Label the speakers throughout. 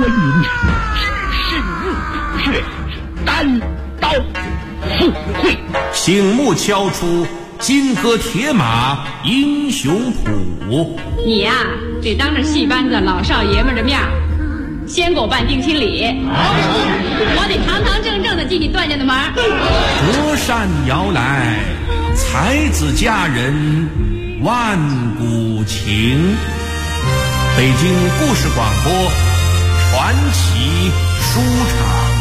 Speaker 1: 云只身入血，单刀赴会。
Speaker 2: 醒目敲出金戈铁马英雄谱。
Speaker 3: 你呀，得当着戏班子老少爷们的面先给我办定亲礼，我得堂堂正正的进你段家的门。
Speaker 2: 隔山摇来，才子佳人万古情。北京故事广播传奇书场。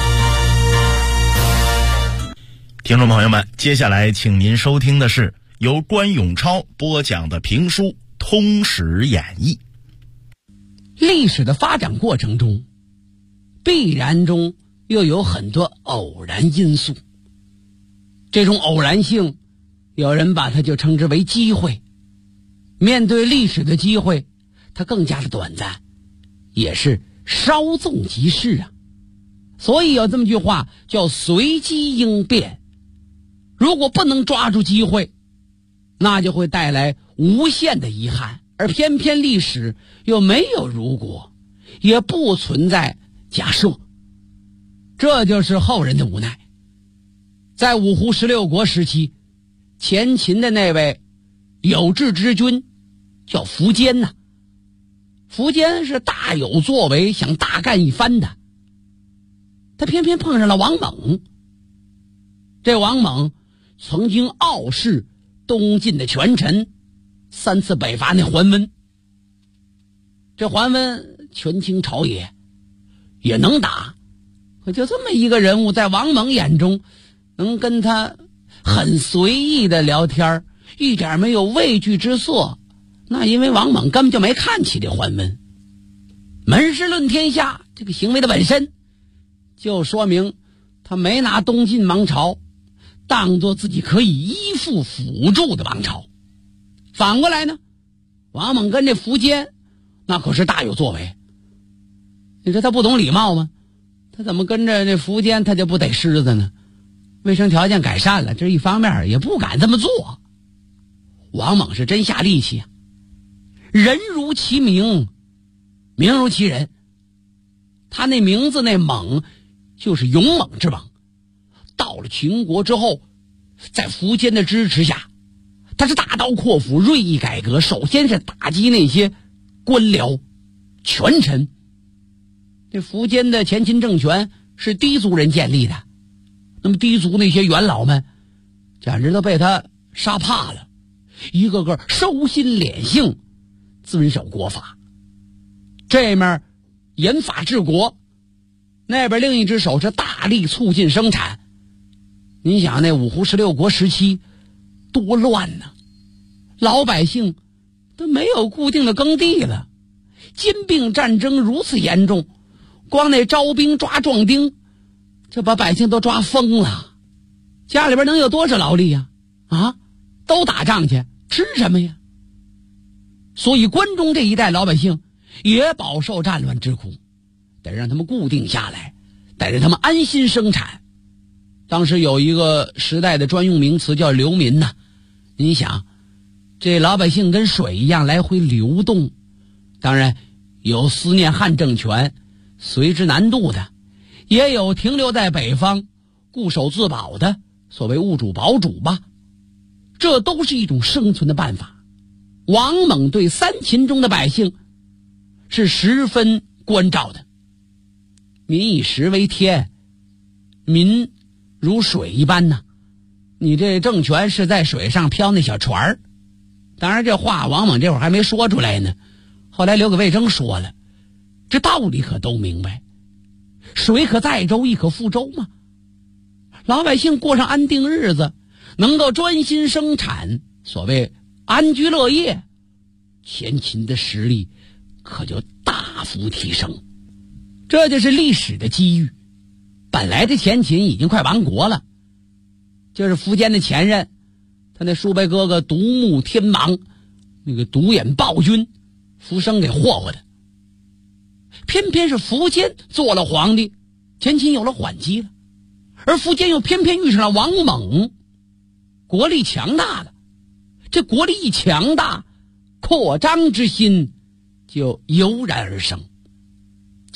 Speaker 4: 听众朋友们，接下来请您收听的是由关永超播讲的评书《通史演义》。
Speaker 5: 历史的发展过程中，必然中又有很多偶然因素。这种偶然性，有人把它就称之为机会。面对历史的机会，它更加的短暂，也是稍纵即逝啊。所以有这么句话叫随机应变。如果不能抓住机会，那就会带来无限的遗憾。而偏偏历史又没有如果，也不存在假设，这就是后人的无奈。在五胡16国时期，前秦的那位有志之君叫苻坚呐。苻坚是大有作为，想大干一番的，他偏偏碰上了王猛。这王猛曾经傲视东晋的权臣，3次北伐那桓温。这桓温权倾朝野，也能打，可就这么一个人物，在王猛眼中能跟他很随意的聊天，一点没有畏惧之色，那因为王猛根本就没看起这桓温。门师论天下这个行为的本身，就说明他没拿东晋王朝当作自己可以依附辅助的王朝。反过来呢，王猛跟这苻坚那可是大有作为。你说他不懂礼貌吗？他怎么跟着这苻坚他就不得狮子呢？卫生条件改善了，这一方面也不敢这么做。王猛是真下力气啊，人如其名，名如其人。他那名字那猛就是勇猛之猛。到了秦国之后，在苻坚的支持下，他是大刀阔斧，锐意改革。首先是打击那些官僚权臣。这苻坚的前秦政权是氐族人建立的，那么氐族那些元老们简直都被他杀怕了，一个个收心敛性，遵守国法。这面严法治国，那边另一只手是大力促进生产。你想那五胡16国时期多乱呢，老百姓都没有固定的耕地了，兼并战争如此严重，光那招兵抓壮丁，这把百姓都抓疯了。家里边能有多少劳力呀？都打仗去，吃什么呀？所以关中这一带老百姓也饱受战乱之苦，得让他们固定下来，得让他们安心生产。当时有一个时代的专用名词叫流民呐。你想，这老百姓跟水一样来回流动，当然有思念汉政权随之南渡的，也有停留在北方固守自保的，所谓物主保主吧。这都是一种生存的办法。王猛对3秦中的百姓是十分关照的。民以食为天，民如水一般呢。你这政权是在水上漂那小船儿。当然这话王猛这会儿还没说出来呢，后来留给魏征说了。这道理可都明白，水可载舟，亦可覆舟嘛。老百姓过上安定日子，能够专心生产，所谓安居乐业，前秦的实力可就大幅提升。这就是历史的机遇。本来这前秦已经快亡国了，就是苻坚的前任，他那叔伯哥哥独目天王，那个独眼暴君苻生给霍霍的。偏偏是苻坚做了皇帝，前秦有了缓机了，而苻坚又偏偏遇上了王猛，国力强大了。这国力一强大，扩张之心就油然而生。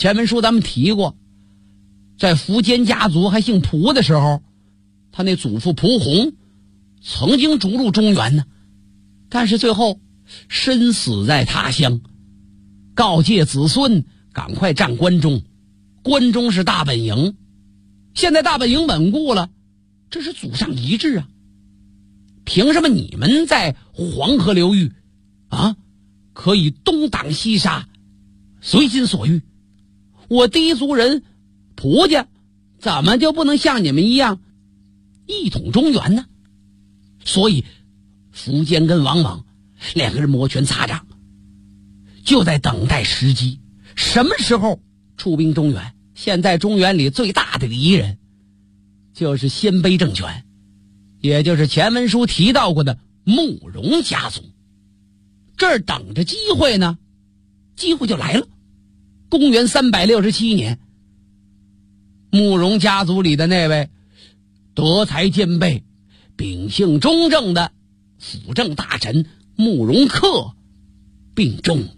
Speaker 5: 前文书咱们提过，在苻坚家族还姓蒲的时候，他那祖父蒲洪曾经逐鹿中原呢，但是最后身死在他乡，告诫子孙赶快占关中，关中是大本营。现在大本营稳固了，这是祖上遗志啊！凭什么你们在黄河流域啊可以东挡西杀，随心所欲？我氐族人蒲家怎么就不能像你们一样一统中原呢？所以苻坚跟王莽两个人摩拳擦掌，就在等待时机，什么时候出兵中原。现在中原里最大的敌人就是鲜卑政权，也就是前文书提到过的慕容家族。这儿等着机会呢，机会就来了。公元367年，慕容家族里的那位德才兼备、秉性中正的辅政大臣慕容恪病重了。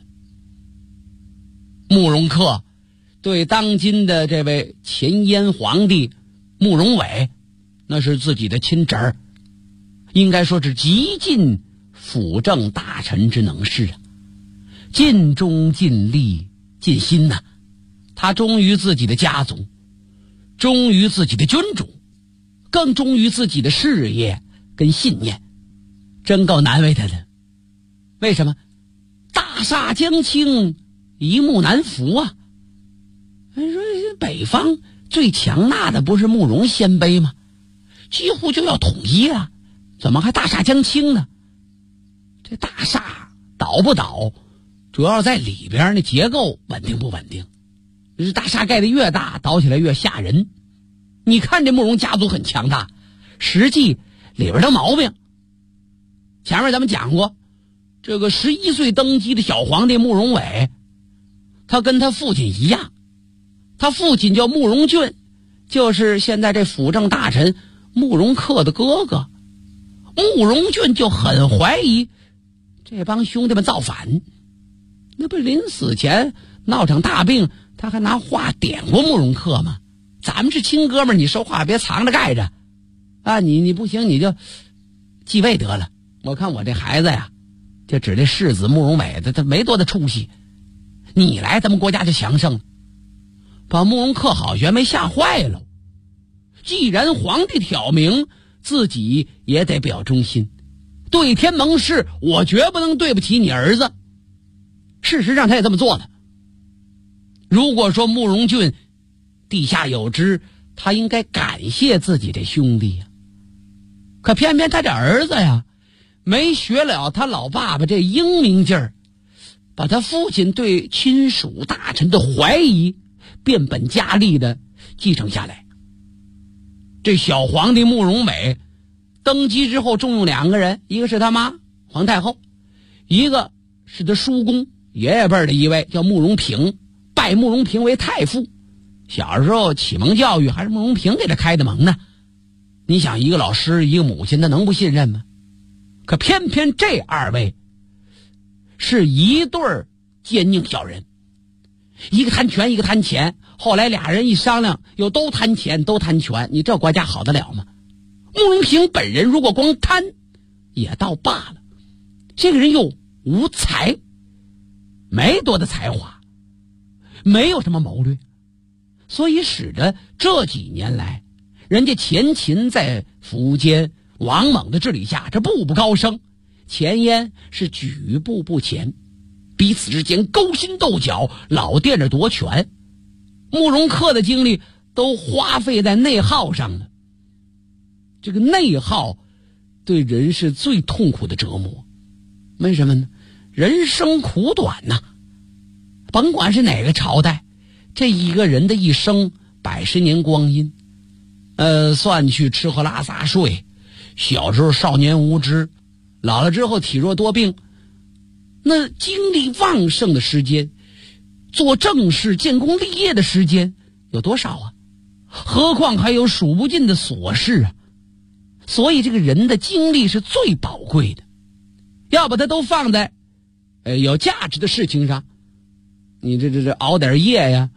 Speaker 5: 慕容恪对当今的这位前燕皇帝慕容伟，那是自己的亲侄儿，应该说是极尽辅政大臣之能事啊，尽忠尽力尽心呐。他忠于自己的家族，忠于自己的君主，更忠于自己的事业跟信念，真够难为他的。为什么？大厦将倾，一木难扶啊！说北方最强大的不是慕容鲜卑吗？几乎就要统一了，怎么还大厦将倾呢？这大厦倒不倒，主要在里边那结构稳定不稳定。这大厦盖得越大，倒起来越吓人。你看这慕容家族很强大，实际里边的毛病。前面咱们讲过，这个11岁登基的小皇帝慕容伟，他跟他父亲一样，他父亲叫慕容俊，就是现在这辅政大臣慕容恪的哥哥。慕容俊就很怀疑这帮兄弟们造反，那不临死前闹场大病，他还拿话点过慕容恪吗？咱们是亲哥们儿，你说话别藏着盖着啊！你不行你就继位得了。我看我这孩子呀，就指这世子慕容伟，他没多大出息，你来咱们国家就强盛了，把慕容恪好悬没吓坏了。既然皇帝挑明，自己也得表忠心，对天盟誓，我绝不能对不起你儿子。事实上他也这么做了。如果说慕容俊地下有知，他应该感谢自己这兄弟呀。可偏偏他这儿子呀，没学了他老爸爸这英明劲儿，把他父亲对亲属大臣的怀疑变本加厉的继承下来。这小皇帝慕容伟登基之后重用两个人，一个是他妈皇太后，一个是他叔公爷爷辈的一位叫慕容平，拜慕容平为太傅。小时候启蒙教育还是慕容平给他开的蒙呢。你想一个老师一个母亲，他能不信任吗？可偏偏这二位是一对奸佞小人，一个贪权一个贪钱，后来俩人一商量又都贪钱都贪权，你这国家好得了吗？慕容平本人如果光贪也倒罢了，这个人又无才，没多大才华，没有什么谋略，所以使得这几年来人家前秦在苻坚王莽的治理下，这步步高升，前燕是举步不前，彼此之间勾心斗角，老惦着夺权。慕容恪的精力都花费在内耗上了。这个内耗对人是最痛苦的折磨。为什么呢？人生苦短呐，甭管是哪个朝代，这一个人的一生100年光阴，算去吃喝拉撒睡，小时候少年无知，老了之后体弱多病，那精力旺盛的时间，做正事建功立业的时间有多少啊？何况还有数不尽的琐事啊！所以这个人的精力是最宝贵的，要把它都放在有价值的事情上。你这熬点夜呀，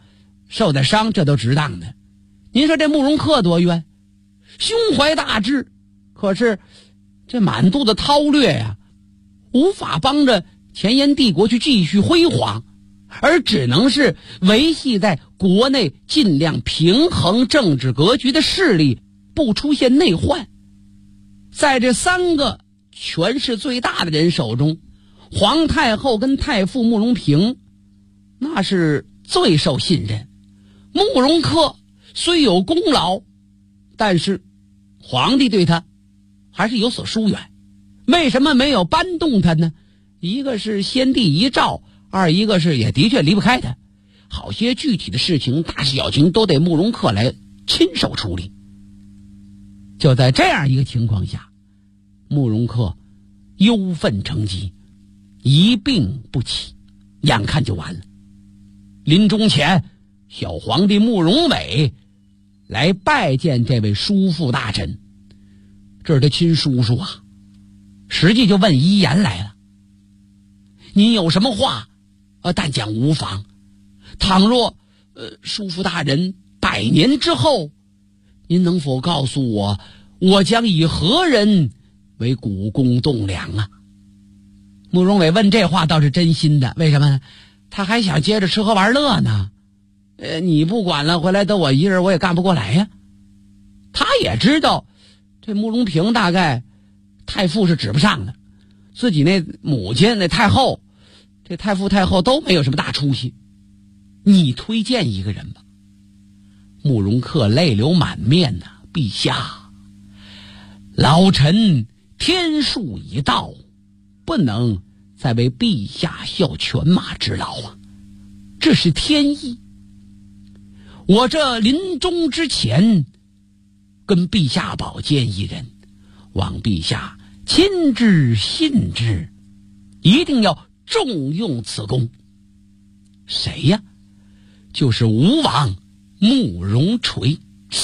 Speaker 5: 受的伤，这都值当的。您说这慕容恪多冤，胸怀大志，可是这满肚子韬略呀，无法帮着前燕帝国去继续辉煌，而只能是维系在国内尽量平衡政治格局的势力，不出现内患。在这3个权势最大的人手中，皇太后跟太傅慕容平那是最受信任。慕容恪虽有功劳，但是皇帝对他还是有所疏远。为什么没有搬动他呢？一个是先帝遗诏，二一个是也的确离不开他，好些具体的事情大事小情都得慕容恪来亲手处理。就在这样一个情况下，慕容恪忧愤成疾，一病不起，眼看就完了。临终前，小皇帝慕容伟来拜见这位叔父大臣，这是他亲叔叔啊，实际就问遗言来了。您有什么话但讲无妨，倘若叔父大人100年之后，您能否告诉我，我将以何人为股肱栋梁啊？慕容伟问这话倒是真心的，为什么呢？他还想接着吃喝玩乐呢。你不管了，回来得我一人我也干不过来呀。他也知道这慕容平大概太傅是指不上的，自己那母亲那太后，这太傅太后都没有什么大出息，你推荐一个人吧。慕容恪泪流满面呐，陛下，老臣天数已到，不能再为陛下效犬马之劳啊，这是天意。我这临终之前跟陛下保荐一人，望陛下亲之信之，一定要重用此功。谁呀？就是吴王慕容垂。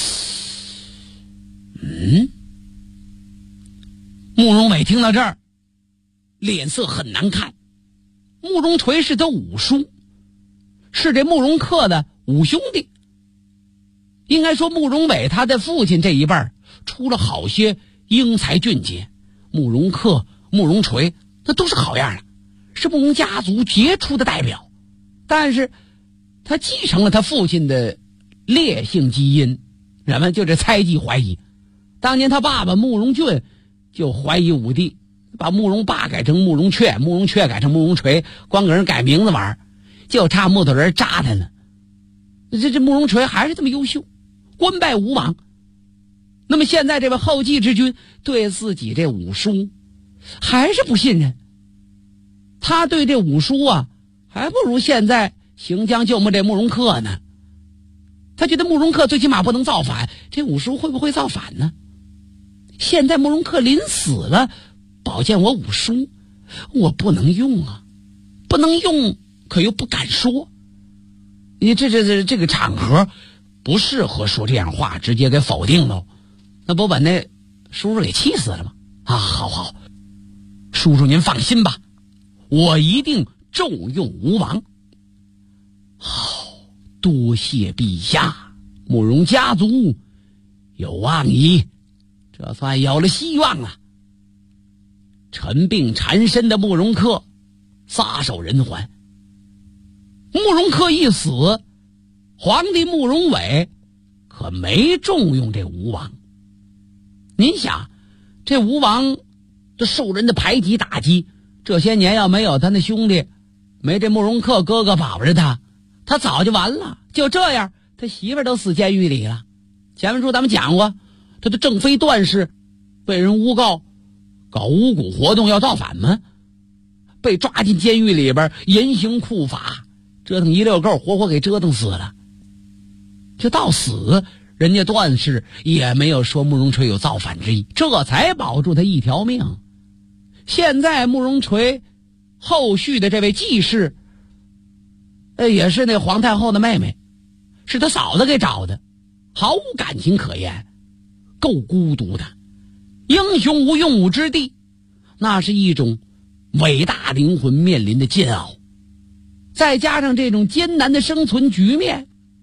Speaker 5: 慕容伟听到这儿脸色很难看。慕容垂是他五叔，是这慕容恪的五兄弟。应该说慕容伟他的父亲这一辈出了好些英才俊杰，慕容恪、慕容垂那都是好样的，是慕容家族杰出的代表。但是他继承了他父亲的烈性基因，人们就这猜忌怀疑。当年他爸爸慕容俊就怀疑武帝，把慕容霸改成慕容阙，慕容阙改成慕容垂，光给人改名字玩，就差木头人扎他呢。这慕容垂还是这么优秀，官拜吴王。那么现在这位后继之君对自己这五叔还是不信任，他对这五叔还不如现在行将就木这慕容恪呢。他觉得慕容恪最起码不能造反，这五叔会不会造反呢？现在慕容恪临死了，保荐我五叔，我不能用啊，不能用可又不敢说，你这个场合不适合说这样话，直接给否定了，那不把那叔叔给气死了吗？好，叔叔您放心吧，我一定重用吴王。好，多谢陛下，慕容家族有望矣，这算有了希望了。沉病缠身的慕容恪撒手人寰。慕容恪一死，皇帝慕容伟可没重用这吴王。您想，这吴王这受人的排挤打击，这些年要没有他那兄弟，没这慕容恪哥哥保着他，他早就完了。就这样，他媳妇儿都死监狱里了。前面书咱们讲过，他的正妃段氏被人诬告搞巫蛊活动要造反吗？被抓进监狱里边严刑酷法，折腾一溜够，活活给折腾死了。就到死，人家段氏也没有说慕容垂有造反之意，这才保住他一条命。现在慕容垂后续的这位继室，也是那皇太后的妹妹，是他嫂子给找的，毫无感情可言，够孤独的。英雄无用武之地，那是一种伟大灵魂面临的煎熬。再加上这种艰难的生存局面，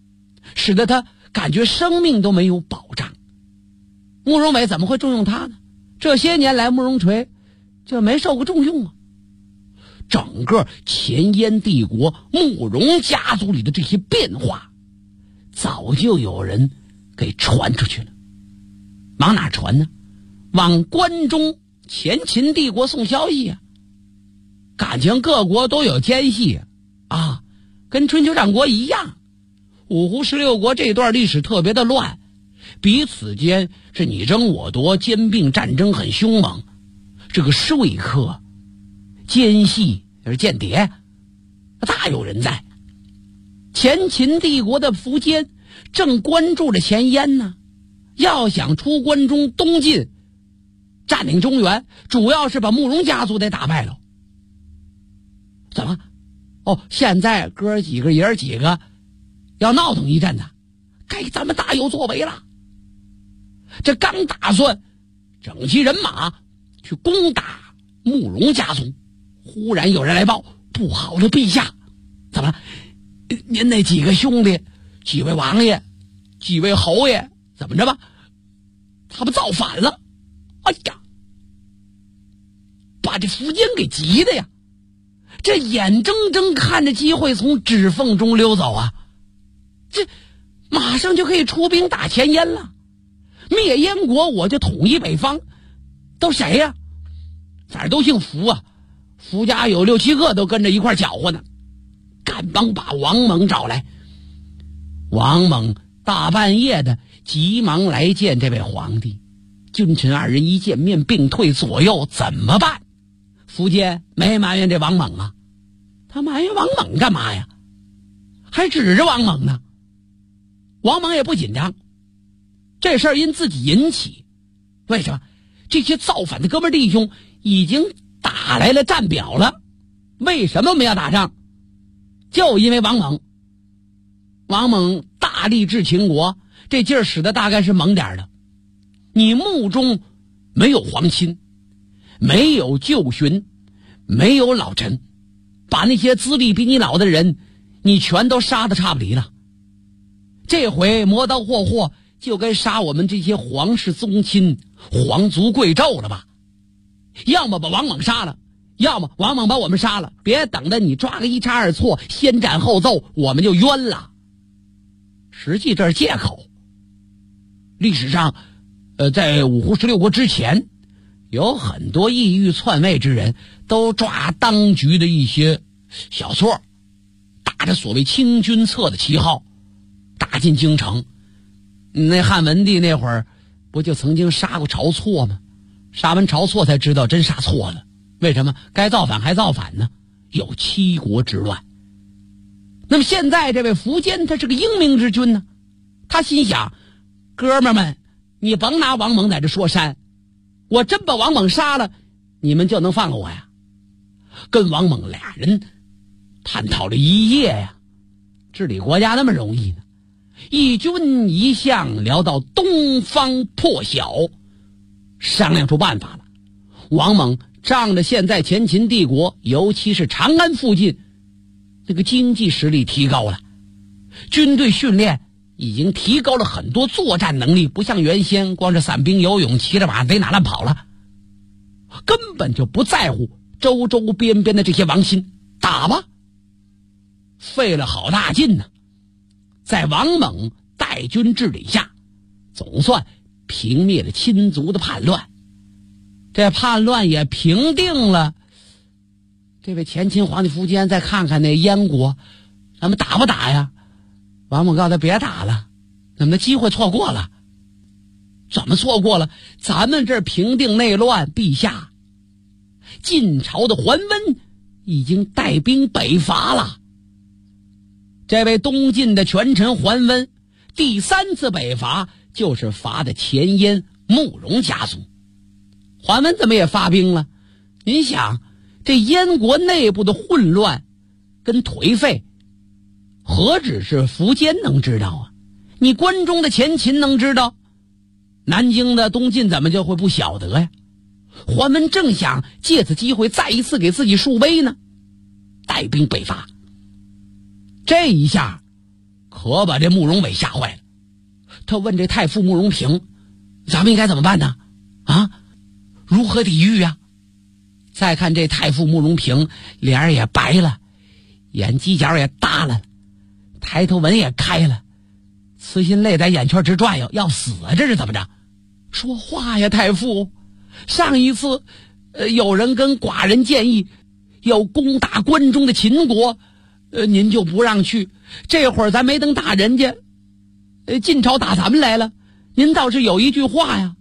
Speaker 5: 使得他感觉生命都没有保障。慕容伟怎么会重用他呢？这些年来慕容垂就没受过重用啊。整个前燕帝国慕容家族里的这些变化，早就有人给传出去了。往哪传呢？往关中前秦帝国送消息啊！感情各国都有奸细啊，跟春秋战国一样。五胡16国这段历史特别的乱，彼此间是你争我夺，兼并战争很凶猛。这个说客、奸细、间谍大有人在。前秦帝国的苻坚正关注着前燕呢，要想出关中东进，占领中原，主要是把慕容家族得打败了。怎么？现在哥几个爷儿几个要闹腾一阵子，该咱们大有作为了。这刚打算整齐人马去攻打慕容家族，忽然有人来报：不好了，陛下！怎么了？您那几个兄弟，几位王爷，几位侯爷，怎么着吧？他们造反了！哎呀，把这苻坚给急的呀！这眼睁睁看着机会从指缝中溜走啊！这马上就可以出兵打前燕了，灭燕国，我就统一北方。都谁呀？反正都姓苻啊，苻家有6、7个都跟着一块搅和呢。赶忙把王猛找来。王猛大半夜的急忙来见这位皇帝。君臣二人一见面并退左右，怎么办？苻坚没埋怨这王猛啊，他埋怨王猛干嘛呀？还指着王猛呢。王猛也不紧张，这事儿因自己引起。为什么？这些造反的哥们弟兄已经打来了战表了。为什么我们要打仗？就因为王猛。王猛大力治秦国，这劲儿使得大概是猛点的。你墓中没有皇亲，没有旧勋，没有老臣，把那些资历比你老的人你全都杀得差不离了。这回磨刀霍霍就该杀我们这些皇室宗亲、皇族贵胄了吧？要么把王猛杀了，要么王猛把我们杀了，别等着你抓个一差二错，先斩后奏，我们就冤了。实际这是借口。历史上在五胡16国之前，有很多意欲篡位之人都抓当局的一些小错，打着所谓清君侧的旗号打进京城。那汉文帝那会儿不就曾经杀过晁错吗？杀完晁错才知道真杀错了。为什么？该造反还造反呢？有7国之乱。那么现在这位苻坚他是个英明之君呢，他心想，哥们们，你甭拿王猛在这说山，我真把王猛杀了，你们就能放了我呀？跟王猛俩人探讨了一夜呀，治理国家那么容易呢？一君一相聊到东方破晓，商量出办法了。王猛仗着现在前秦帝国，尤其是长安附近，这个经济实力提高了，军队训练已经提高了很多作战能力，不像原先光是散兵游勇，骑着马逮哪乱跑了，根本就不在乎周周边边的这些王亲，打吧。费了好大劲呢，在王猛带军治理下，总算平灭了亲族的叛乱。这叛乱也平定了，这位前秦皇帝苻坚再看看那燕国，咱们打不打呀？王猛告诉他别打了，咱们的机会错过了。怎么错过了？咱们这平定内乱，陛下，晋朝的桓温已经带兵北伐了。这位东晋的权臣桓温第3次北伐就是伐的前燕慕容家族。桓温怎么也发兵了？您想，这燕国内部的混乱跟颓废，何止是苻坚能知道啊？你关中的前秦能知道，南京的东晋怎么就会不晓得呀？桓温正想借此机会再一次给自己树威呢，带兵北伐。这一下可把这慕容伟吓坏了。他问这太傅慕容平，咱们应该怎么办呢？啊，如何抵御啊？再看这太傅慕容平，脸也白了，眼犄角也耷了，抬头纹也开了，慈心泪在眼圈直转悠，要死啊！这是怎么着？说话呀，太傅！上一次，有人跟寡人建议要攻打关中的秦国，您就不让去。这会儿咱没等打人家，晋朝打咱们来了，您倒是有一句话呀。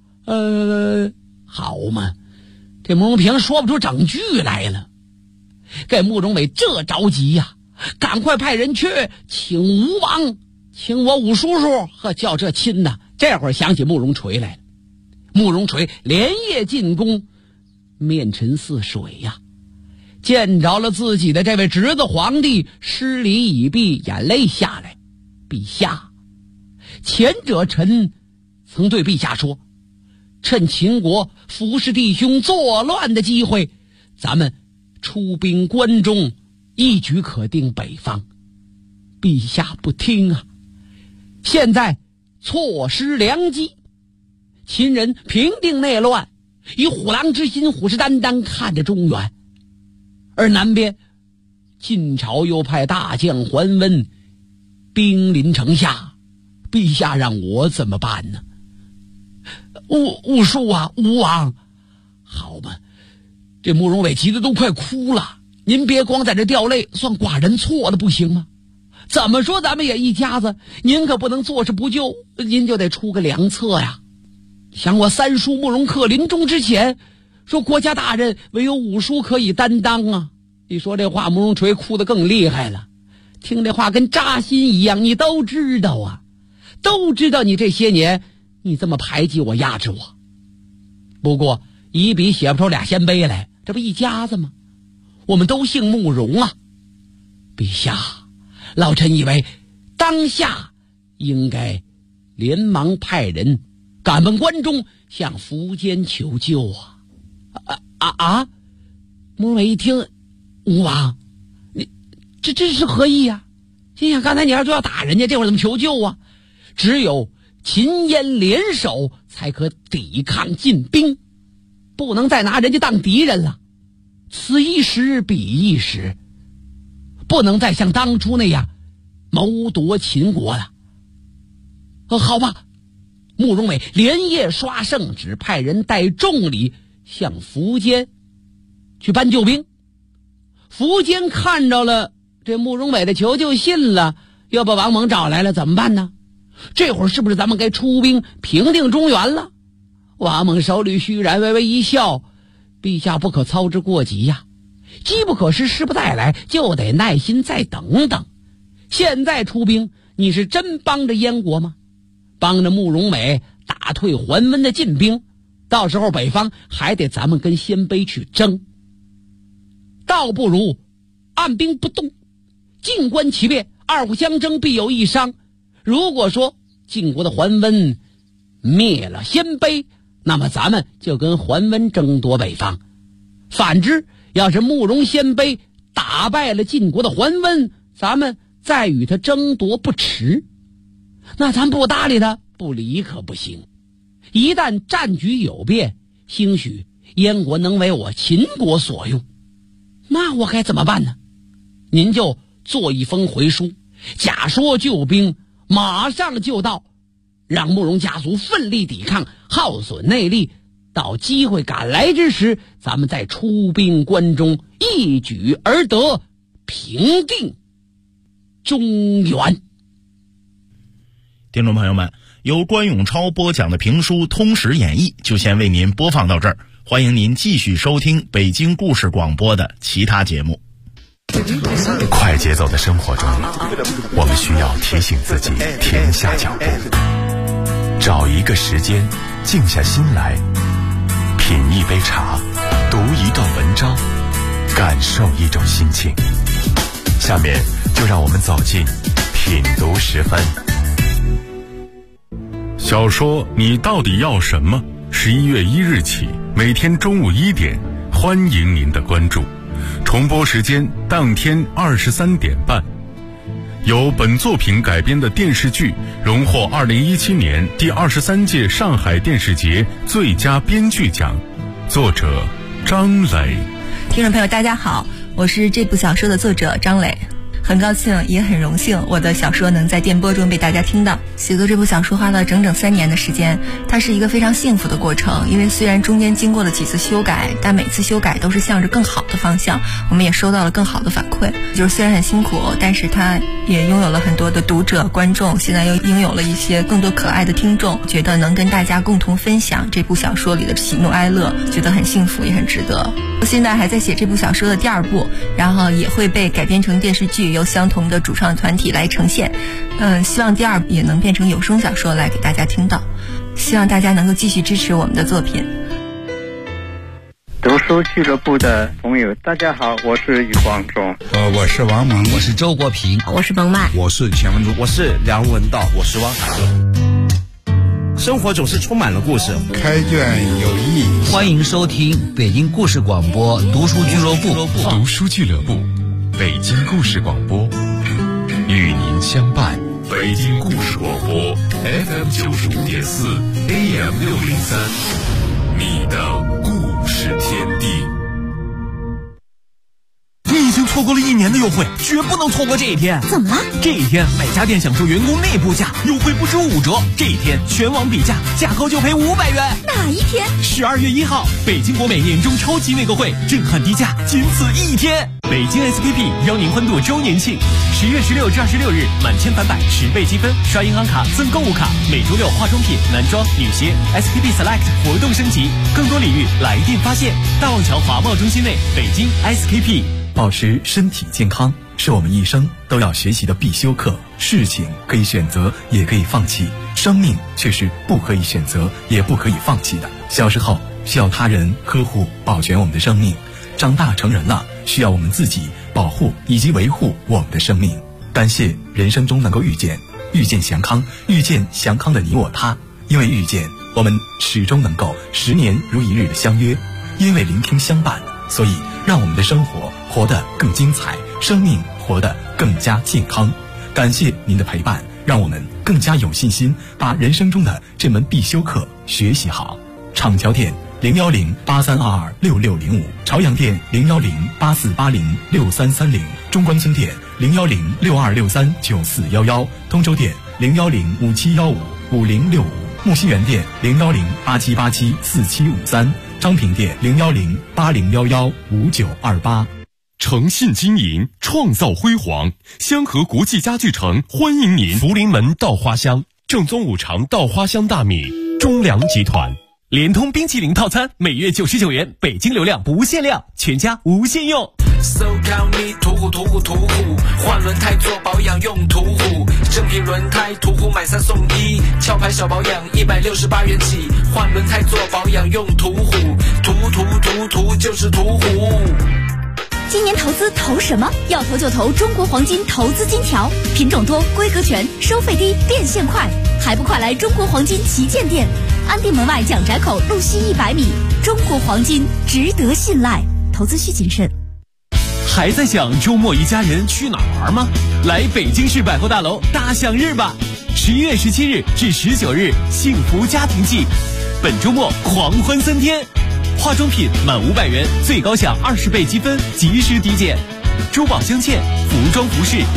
Speaker 5: 好嘛，这慕容平说不出整句来了。给慕容伟这着急呀，赶快派人去请吴王，请我武叔叔和叫这亲的。这会儿想起慕容垂来了。慕容垂连夜进宫，面沉似水呀，见着了自己的这位侄子皇帝，施礼已毕，眼泪下来。陛下，前者臣曾对陛下说，趁秦国服侍弟兄作乱的机会，咱们出兵关中，一举可定北方。陛下不听啊，现在错失良机，秦人平定内乱，以虎狼之心虎视眈眈看着中原，而南边晋朝又派大将桓温兵临城下，陛下让我怎么办呢？武叔啊，吴王，好吧，这慕容伟急得都快哭了。您别光在这掉泪，算寡人错了不行吗？怎么说咱们也一家子，您可不能坐视不救，您就得出个良策呀。想我三叔慕容恪临终之前说，国家大任唯有武叔可以担当啊。一说这话，慕容垂哭得更厉害了，听这话跟扎心一样。你都知道啊，都知道你这些年你这么排挤我压制我，不过一笔写不出俩鲜卑来，这不一家子吗？我们都姓慕容啊。陛下，老臣以为当下应该连忙派人赶奔关中，向苻坚求救啊！慕容伟一听，吴王，你这是何意啊？心想刚才你要说要打人家，这会儿怎么求救啊？只有秦燕联手才可抵抗晋兵，不能再拿人家当敌人了。此一时彼一时，不能再像当初那样谋夺秦国了。好吧，慕容伟连夜刷圣旨，派人带重礼向苻坚去搬救兵。苻坚看着了这慕容伟的求救信了，又把王猛找来了，怎么办呢？这会儿是不是咱们该出兵平定中原了？王猛手里虚然，微微一笑，陛下不可操之过急呀，机不可失，失不再来，就得耐心再等等。现在出兵，你是真帮着燕国吗？帮着慕容伟打退桓温的晋兵，到时候北方还得咱们跟鲜卑去争，倒不如按兵不动，静观其变，二虎相争必有一伤。如果说晋国的桓温灭了鲜卑，那么咱们就跟桓温争夺北方。反之，要是慕容鲜卑打败了晋国的桓温，咱们再与他争夺不迟。那咱不搭理他，不理可不行。一旦战局有变，兴许燕国能为我秦国所用，那我该怎么办呢？您就做一封回书，假说救兵马上就到，让慕容家族奋力抵抗，耗损内力，到机会赶来之时，咱们再出兵关中，一举而得，平定中原。
Speaker 4: 听众朋友们，由关永超播讲的评书《通史演义》就先为您播放到这儿，欢迎您继续收听北京故事广播的其他节目。
Speaker 6: 快节奏的生活中，我们需要提醒自己停下脚步，找一个时间静下心来，品一杯茶，读一段文章，感受一种心情。下面就让我们走进品读时分。
Speaker 7: 小说你到底要什么？11月1日起，每天中午1点，欢迎您的关注。重播时间当天23点半。 由本作品改编的电视剧荣获2017年第23届上海电视节最佳编剧奖，作者张磊。
Speaker 8: 听众朋友大家好，我是这部小说的作者张磊，很高兴也很荣幸我的小说能在电波中被大家听到。写作这部小说花了整整3年的时间，它是一个非常幸福的过程，因为虽然中间经过了几次修改，但每次修改都是向着更好的方向，我们也收到了更好的反馈。就是虽然很辛苦，但是它也拥有了很多的读者观众，现在又拥有了一些更多可爱的听众，觉得能跟大家共同分享这部小说里的喜怒哀乐，觉得很幸福也很值得。我现在还在写这部小说的第2部，然后也会被改编成电视剧，由相同的主创团体来呈现。希望第2部也能变成有声小说来给大家听到，希望大家能够继续支持我们的作品。
Speaker 9: 读书俱乐部的朋友大家好，我是余光中。
Speaker 10: 我是王蒙，
Speaker 11: 我是周国平，
Speaker 12: 我是蒙曼，
Speaker 13: 我是钱文珠，
Speaker 14: 我是梁文道，我是汪海乐。生活总是充满了故事，
Speaker 10: 开卷有益。
Speaker 11: 欢迎收听北京故事广播读书俱乐部。
Speaker 6: 读书俱乐部，北京故事广播，与您相伴。
Speaker 7: 北京故事广播 FM95.4 AM603， 你的故事天地。
Speaker 15: 你已经错过了1年的优惠，绝不能错过这一天。
Speaker 12: 怎么了？
Speaker 15: 这一天每家店享受员工内部价优惠不止5折，这一天全网比价，价高就赔500元。
Speaker 12: 哪一天
Speaker 15: ？12月1号，北京国美年终超级内购会，震撼低价，仅此1天。北京 SKP 邀您欢度周年庆，10月16至26日，满千返百10倍积分，刷银行卡赠购物卡。每周6化妆品、男装、女鞋 SKP Select 活动升级，更多礼遇来电发现。大望桥华贸中心内，北京 SKP。
Speaker 16: 保持身体健康是我们一生都要学习的必修课。事情可以选择，也可以放弃，生命却是不可以选择，也不可以放弃的。小时候需要他人呵护保全我们的生命，长大成人了需要我们自己保护以及维护我们的生命。感谢人生中能够遇见祥康，遇见祥康的你我他。因为遇见，我们始终能够10年如一日的相约；因为聆听相伴，所以让我们的生活活得更精彩，生命活得更加健康。感谢您的陪伴，让我们更加有信心把人生中的这门必修课学习好。厂桥店01083226605，朝阳店01084806330，中关村店01062639411，通州店01057155065，木樨园店01087874753，昌平店01080115928。
Speaker 6: 诚信经营，创造辉煌。香河国际家具城欢迎您。
Speaker 17: 福临门稻花香，正宗五常稻花香大米，中粮集团。联通冰淇淋套餐，每月99元，北京流量不限量，全家无限用。
Speaker 18: So call me 途虎，换轮胎做保养用途虎，正品轮胎途虎买3送1，壳牌小保养168元起，换轮胎做保养用途虎，途就是途虎。
Speaker 12: 今年投资投什么？要投就投中国黄金投资金条，品种多，规格全，收费低，变现快，还不快来中国黄金旗舰店，安定门外蒋宅口路西100米。中国黄金值得信赖，投资需谨慎。
Speaker 15: 还在想周末一家人去哪玩吗？来北京市百货大楼大享日吧！11月17日至19日，幸福家庭季，本周末狂欢3天。化妆品满500元，最高享20倍积分，及时抵减。珠宝镶嵌、服装服饰、